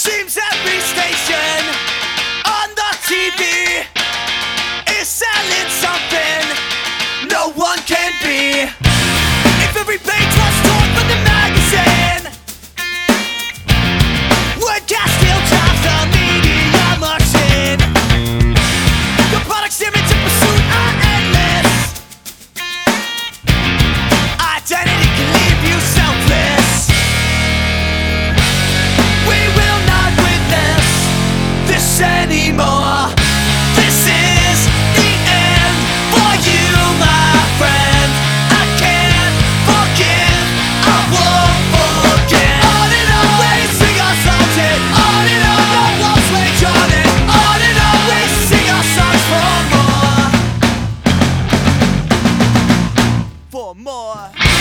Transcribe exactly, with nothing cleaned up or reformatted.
Seems every station on the T V is selling something no one can be. If every page was torn from the magazine, would gas still drive the media machine? The products, image, and pursuit are endless. Identity can leave you selfless. We will not witness this anymore. This is the end for you, my friend. I can't forgive, I won't forget. On and on we sing our songs and on and on the walls rage on and on and on we sing our songs for more. For more.